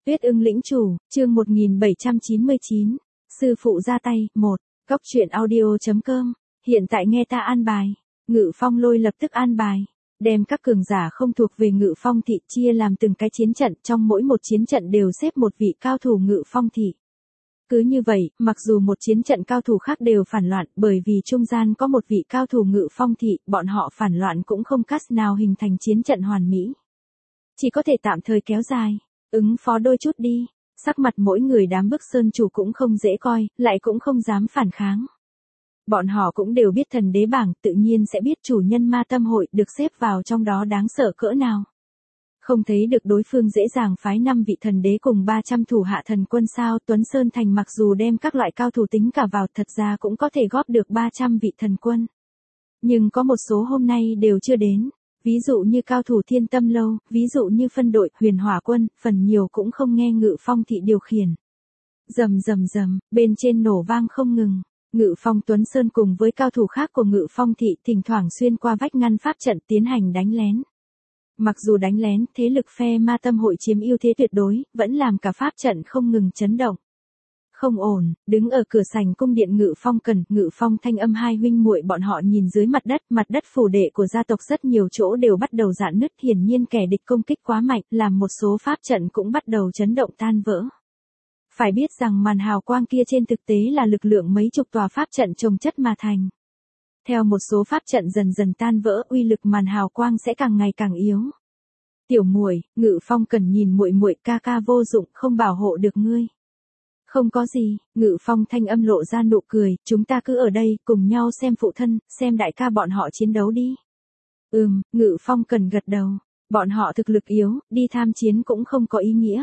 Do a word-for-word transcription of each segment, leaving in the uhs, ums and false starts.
Tuyết ưng lĩnh chủ, chương một nghìn bảy trăm chín mươi chín. Sư phụ ra tay, một. Cốc truyện audio chấm com. Hiện tại nghe ta an bài. Ngự Phong Lôi lập tức an bài. Đem các cường giả không thuộc về Ngự Phong thị chia làm từng cái chiến trận, trong mỗi một chiến trận đều xếp một vị cao thủ Ngự Phong thị. Cứ như vậy, mặc dù một chiến trận cao thủ khác đều phản loạn, bởi vì trung gian có một vị cao thủ Ngự Phong thị, bọn họ phản loạn cũng không cách nào hình thành chiến trận hoàn mỹ. Chỉ có thể tạm thời kéo dài. Ứng phó đôi chút đi, sắc mặt mỗi người đám bức sơn chủ cũng không dễ coi, lại cũng không dám phản kháng. Bọn họ cũng đều biết thần đế bảng, tự nhiên sẽ biết chủ nhân ma tâm hội được xếp vào trong đó đáng sợ cỡ nào. Không thấy được đối phương dễ dàng phái năm vị thần đế cùng ba trăm thủ hạ thần quân sao. Tuấn Sơn Thành mặc dù đem các loại cao thủ tính cả vào, thật ra cũng có thể góp được ba trăm vị thần quân. Nhưng có một số hôm nay đều chưa đến. Ví dụ như cao thủ Thiên Tâm Lâu, ví dụ như phân đội Huyền Hỏa Quân, phần nhiều cũng không nghe Ngự Phong thị điều khiển. Rầm rầm rầm, bên trên nổ vang không ngừng. Ngự Phong Tuấn Sơn cùng với cao thủ khác của Ngự Phong thị thỉnh thoảng xuyên qua vách ngăn pháp trận tiến hành đánh lén. Mặc dù đánh lén, thế lực phe ma tâm hội chiếm ưu thế tuyệt đối, vẫn làm cả pháp trận không ngừng chấn động. Không ổn, đứng ở cửa sảnh cung điện Ngự Phong Cần, Ngự Phong Thanh Âm hai huynh muội bọn họ nhìn dưới mặt đất, mặt đất phủ đệ của gia tộc rất nhiều chỗ đều bắt đầu rạn nứt, hiển nhiên kẻ địch công kích quá mạnh, làm một số pháp trận cũng bắt đầu chấn động tan vỡ. Phải biết rằng màn hào quang kia trên thực tế là lực lượng mấy chục tòa pháp trận chồng chất mà thành. Theo một số pháp trận dần dần tan vỡ, uy lực màn hào quang sẽ càng ngày càng yếu. Tiểu muội, Ngự Phong Cần nhìn muội muội, ca ca vô dụng, không bảo hộ được ngươi. Không có gì, Ngự Phong Thanh Âm lộ ra nụ cười, chúng ta cứ ở đây, cùng nhau xem phụ thân, xem đại ca bọn họ chiến đấu đi. Ừm, Ngự Phong Cần gật đầu, bọn họ thực lực yếu, đi tham chiến cũng không có ý nghĩa.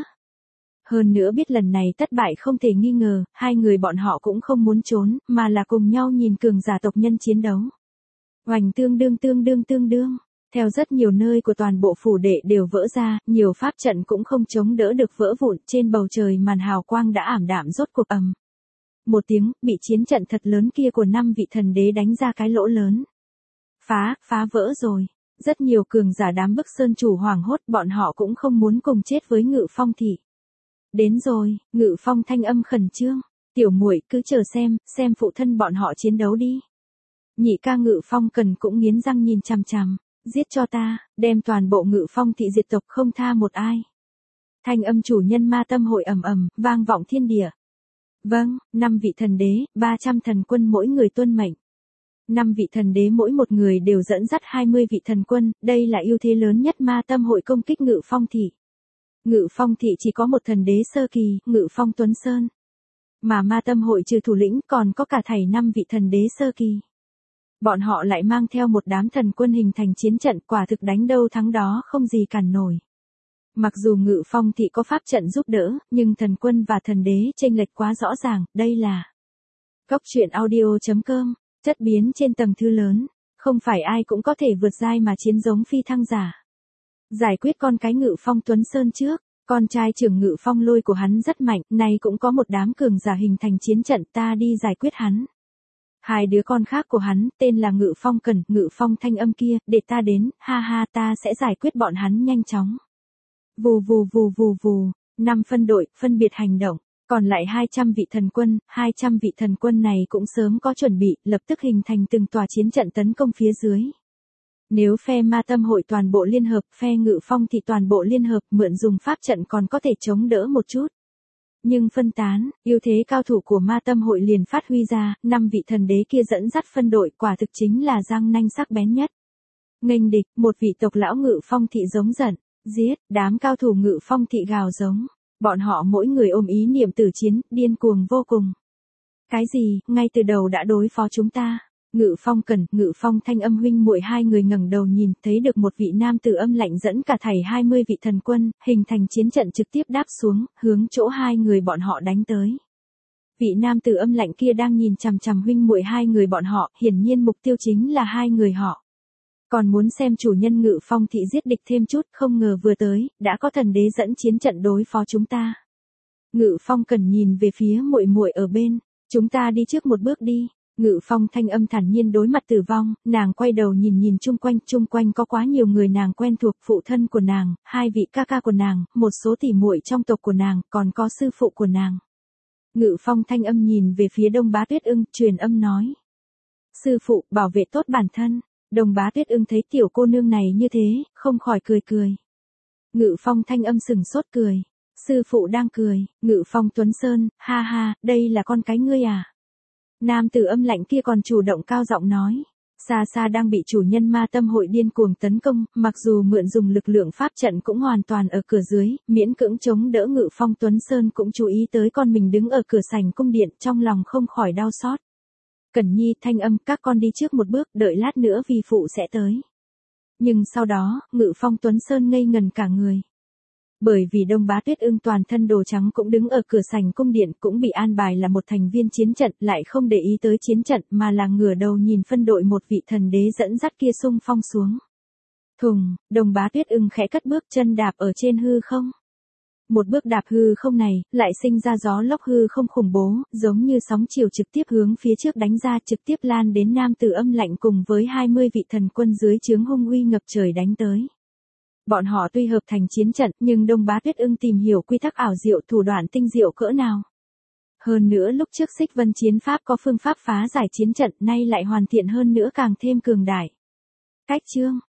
Hơn nữa biết lần này thất bại không thể nghi ngờ, hai người bọn họ cũng không muốn trốn, mà là cùng nhau nhìn cường giả tộc nhân chiến đấu. Oành tương đương tương đương tương đương. Theo rất nhiều nơi của toàn bộ phủ đệ đều vỡ ra, nhiều pháp trận cũng không chống đỡ được vỡ vụn, trên bầu trời màn hào quang đã ảm đạm rốt cuộc ầm. Một tiếng, bị chiến trận thật lớn kia của năm vị thần đế đánh ra cái lỗ lớn. Phá, phá vỡ rồi. Rất nhiều cường giả đám bức sơn chủ hoảng hốt, bọn họ cũng không muốn cùng chết với Ngự Phong thị. Đến rồi, Ngự Phong Thanh Âm khẩn trương, tiểu muội cứ chờ xem, xem phụ thân bọn họ chiến đấu đi. Nhị ca Ngự Phong Cần cũng nghiến răng nhìn chằm chằm. Giết cho ta, đem toàn bộ Ngự Phong thị diệt tộc không tha một ai. Thanh âm chủ nhân ma tâm hội ầm ầm, vang vọng thiên địa. Vâng, năm vị thần đế, ba trăm thần quân mỗi người tuân mệnh. Năm vị thần đế mỗi một người đều dẫn dắt hai mươi vị thần quân, đây là ưu thế lớn nhất ma tâm hội công kích Ngự Phong thị. Ngự Phong thị chỉ có một thần đế sơ kỳ, Ngự Phong Tuấn Sơn. Mà ma tâm hội trừ thủ lĩnh còn có cả thảy năm vị thần đế sơ kỳ. Bọn họ lại mang theo một đám thần quân hình thành chiến trận, quả thực đánh đâu thắng đó không gì cản nổi. Mặc dù Ngự Phong thị có pháp trận giúp đỡ, nhưng thần quân và thần đế chênh lệch quá rõ ràng, đây là Cốc truyện audio chấm com, chất biến trên tầng thứ lớn, không phải ai cũng có thể vượt giai mà chiến giống phi thăng giả. Giải quyết con cái Ngự Phong Tuấn Sơn trước, con trai trưởng Ngự Phong Lôi của hắn rất mạnh, nay cũng có một đám cường giả hình thành chiến trận, ta đi giải quyết hắn. Hai đứa con khác của hắn, tên là Ngự Phong Cần, Ngự Phong Thanh Âm kia, để ta đến, ha ha ta sẽ giải quyết bọn hắn nhanh chóng. Vù vù vù vù vù, năm phân đội, phân biệt hành động, còn lại hai trăm vị thần quân, hai trăm vị thần quân này cũng sớm có chuẩn bị, lập tức hình thành từng tòa chiến trận tấn công phía dưới. Nếu phe ma tâm hội toàn bộ liên hợp, phe Ngự Phong thì toàn bộ liên hợp, mượn dùng pháp trận còn có thể chống đỡ một chút. Nhưng phân tán, ưu thế cao thủ của ma tâm hội liền phát huy ra, năm vị thần đế kia dẫn dắt phân đội quả thực chính là răng nanh sắc bén nhất. Nghênh địch, một vị tộc lão Ngự Phong thị giống giận, giết, đám cao thủ Ngự Phong thị gào giống, bọn họ mỗi người ôm ý niệm tử chiến, điên cuồng vô cùng. Cái gì, ngay từ đầu đã đối phó chúng ta? Ngự Phong Cần, Ngự Phong Thanh Âm huynh muội hai người ngẩng đầu nhìn, thấy được một vị nam tử âm lạnh dẫn cả thảy hai mươi vị thần quân, hình thành chiến trận trực tiếp đáp xuống, hướng chỗ hai người bọn họ đánh tới. Vị nam tử âm lạnh kia đang nhìn chằm chằm huynh muội hai người bọn họ, hiển nhiên mục tiêu chính là hai người họ. Còn muốn xem chủ nhân Ngự Phong thị giết địch thêm chút, không ngờ vừa tới, đã có thần đế dẫn chiến trận đối phó chúng ta. Ngự Phong Cần nhìn về phía muội muội ở bên, chúng ta đi trước một bước đi. Ngự Phong thanh âm thản nhiên đối mặt tử vong, nàng quay đầu nhìn nhìn chung quanh, chung quanh có quá nhiều người nàng quen thuộc, phụ thân của nàng, hai vị ca ca của nàng, một số tỉ muội trong tộc của nàng, còn có sư phụ của nàng. Ngự Phong thanh âm nhìn về phía Đông Bá Tuyết Ưng, truyền âm nói. Sư phụ, bảo vệ tốt bản thân. Đông Bá Tuyết Ưng thấy tiểu cô nương này như thế, không khỏi cười cười. Ngự Phong thanh âm sừng sốt cười. Sư phụ đang cười, Ngự Phong Tuấn Sơn, ha ha, đây là con cái ngươi à? Nam tử âm lạnh kia còn chủ động cao giọng nói. Xa xa đang bị chủ nhân ma tâm hội điên cuồng tấn công, mặc dù mượn dùng lực lượng pháp trận cũng hoàn toàn ở cửa dưới, miễn cưỡng chống đỡ Ngự Phong Tuấn Sơn cũng chú ý tới con mình đứng ở cửa sảnh cung điện, trong lòng không khỏi đau xót. Cẩn Nhi thanh âm, các con đi trước một bước, đợi lát nữa vi phụ sẽ tới. Nhưng sau đó, Ngự Phong Tuấn Sơn ngây ngần cả người. Bởi vì Đông Bá Tuyết Ưng toàn thân đồ trắng cũng đứng ở cửa sảnh cung điện, cũng bị an bài là một thành viên chiến trận, lại không để ý tới chiến trận mà là ngửa đầu nhìn phân đội một vị thần đế dẫn dắt kia xung phong xuống. Thùng, Đông Bá Tuyết Ưng khẽ cất bước chân đạp ở trên hư không. Một bước đạp hư không này, lại sinh ra gió lốc hư không khủng bố, giống như sóng chiều trực tiếp hướng phía trước đánh ra, trực tiếp lan đến nam tử âm lạnh cùng với hai mươi vị thần quân dưới trướng hung uy ngập trời đánh tới. Bọn họ tuy hợp thành chiến trận, nhưng Đông Bá Tuyết Ưng tìm hiểu quy tắc ảo diệu, thủ đoạn tinh diệu cỡ nào. Hơn nữa lúc trước Xích Vân chiến pháp có phương pháp phá giải chiến trận, nay lại hoàn thiện hơn nữa càng thêm cường đại. Cách chương